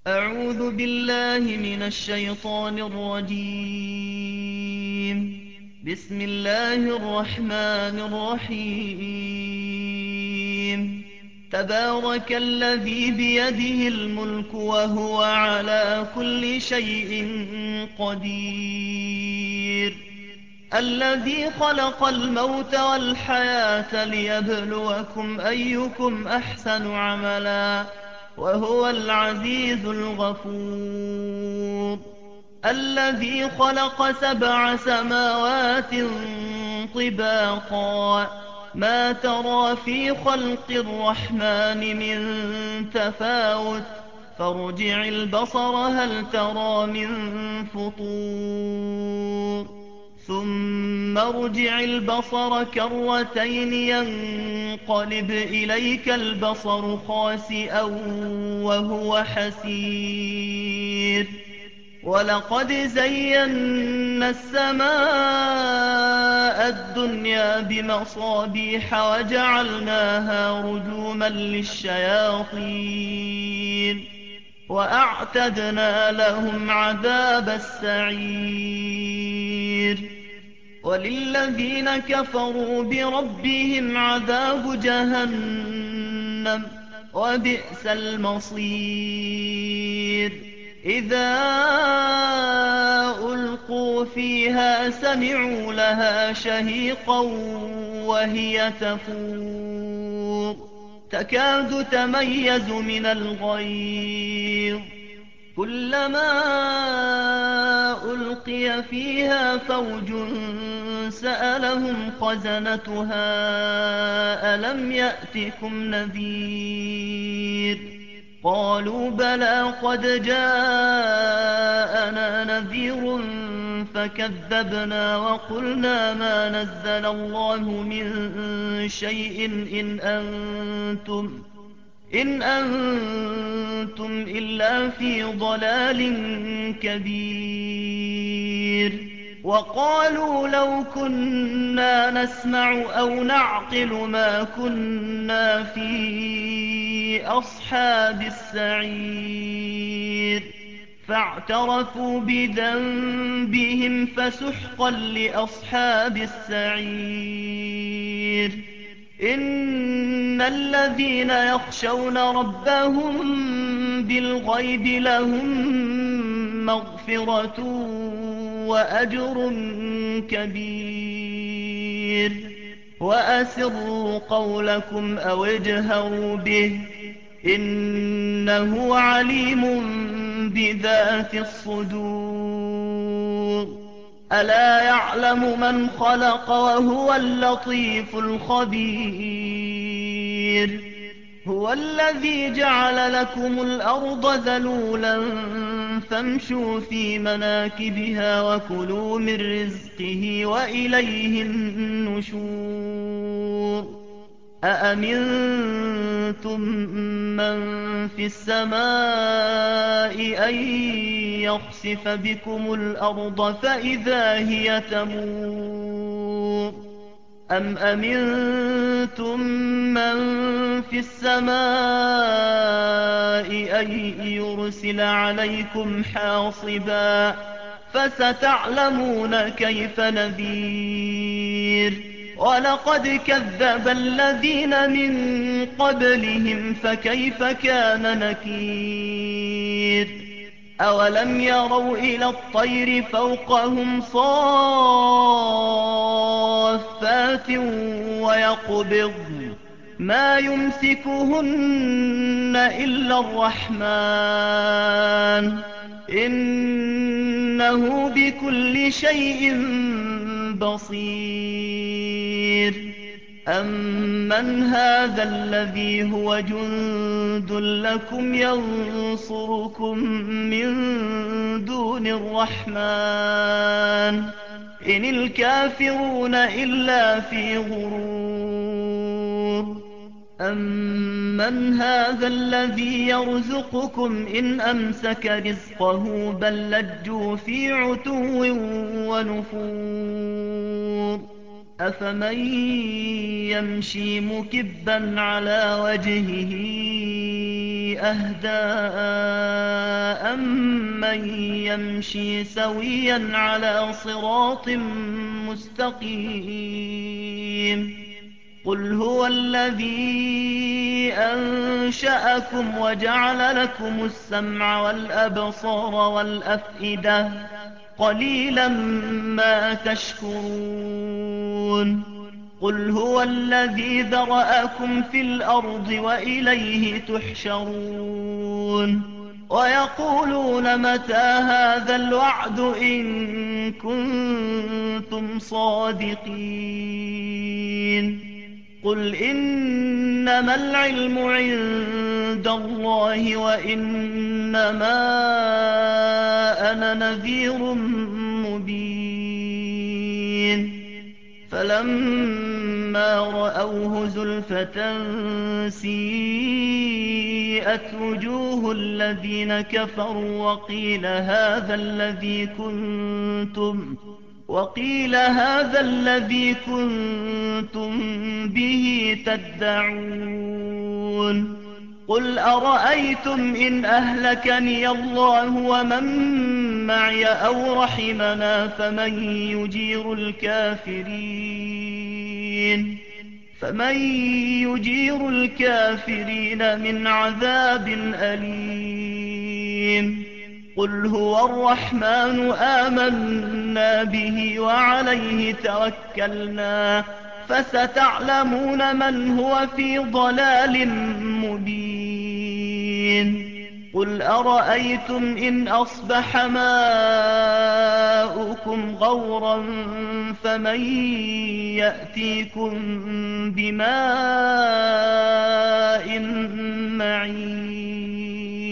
أعوذ بالله من الشيطان الرجيم. بسم الله الرحمن الرحيم. تبارك الذي بيده الملك وهو على كل شيء قدير. الذي خلق الموت والحياة ليبلوكم أيكم أحسن عملا وهو العزيز الغفور. الذي خلق 7 سماوات طباقا ما ترى في خلق الرحمن من تفاوت فارجع البصر هل ترى من فطور ثم ارجع البصر كرتين ينقلب إليك البصر خاسئا وهو حسير. ولقد زينا السماء الدنيا بمصابيح وجعلناها رجوما للشياطين وأعتدنا لهم عذاب السعير. وللذين كفروا بربهم عذاب جهنم وبئس المصير. إذا ألقوا فيها سمعوا لها شهيقا وهي تفور تكاد تميز من الغيظ كلما ألقي فيها فوج سألهم خزنتها ألم يأتكم نذير قالوا بلى قد جاءنا نذير فكذبنا وقلنا ما نزل الله من شيء إن أنتم إلا في ضلال كبير. وقالوا لو كنا نسمع أو نعقل ما كنا في أصحاب السعير فاعترفوا بذنبهم فسحقا لأصحاب السعير. إن الذين يخشون ربهم بالغيب لهم مغفرة وأجر كبير. وأسروا قولكم أو اجهروا به إنه عليم بذات الصدور. ألا يعلم من خلق وهو اللطيف الخبير. هو الذي جعل لكم الأرض ذلولا فامشوا في مناكبها وكلوا من رزقه وإليه النشور. أأمنتم من في السماء أن يخسف بكم الأرض فإذا هي تمور أم أمنتم من في السماء أن يرسل عليكم حاصبا فستعلمون كيف نذير. ولقد كذب الذين من قبلهم فكيف كان نكير. أولم يروا إلى الطير فوقهم صافات ويقبضن ما يمسكهن إلا الرحمن إنه بكل شيء بصير. أمن هذا الذي هو جند لكم ينصركم من دون الرحمن إن الكافرون إلا في غرور. أمن هذا الذي يرزقكم إن أمسك رزقه بل لجوا في عتو ونفور. أفمن يمشي مكبا على وجهه أهدى أَمَّن يَمْشِي سَوِيًّا عَلَىٰ صِرَاطٍ مُّسْتَقِيمٍ قُلْ هُوَ الَّذِي أَنشَأَكُمْ وَجَعَلَ لَكُمُ السَّمْعَ وَالْأَبْصَارَ وَالْأَفْئِدَةَ ۖ قَلِيلًا مَّا تَشْكُرُونَ قُلْ هُوَ الَّذِي ذَرَأَكُمْ فِي الْأَرْضِ وَإِلَيْهِ تُحْشَرُونَ وَيَقُولُونَ مَتَىٰ هَٰذَا الْوَعْدُ إِن كُنتُمْ صَادِقِينَ قُلْ إِنَّمَا الْعِلْمُ عِندَ اللَّهِ وَإِنَّمَا أَنَا نَذِيرٌ مُّبِينٌ فَلَمَّا رَأَوْهُ زُلْفَةً سِيئَتْ وُجُوهُ الَّذِينَ كَفَرُوا وَقِيلَ هَٰذَا الَّذِي كُنتُم بِهِ تَدَّعُونَ قُلْ أَرَأَيْتُمْ إِنْ أَهْلَكَنِيَ اللَّهُ وَمَن مَّعِيَ أَوْ رَحِمَنَا فَمَن يُجِيرُ الْكَافِرِينَ مِنْ عَذَابٍ أَلِيمٍ قُلْ هُوَ الرَّحْمَٰنُ آمَنَّا بِهِ وَعَلَيْهِ تَوَكَّلْنَا فَسَتَعْلَمُونَ مَنْ هُوَ فِي ضَلَالٍ مُّبِينٍ قُلْ أَرَأَيْتُمْ إِنْ أَصْبَحَ مَاؤُكُمْ غَوْرًا فَمَن يَأْتِيكُم بِمَاءٍ مَّعِينٍ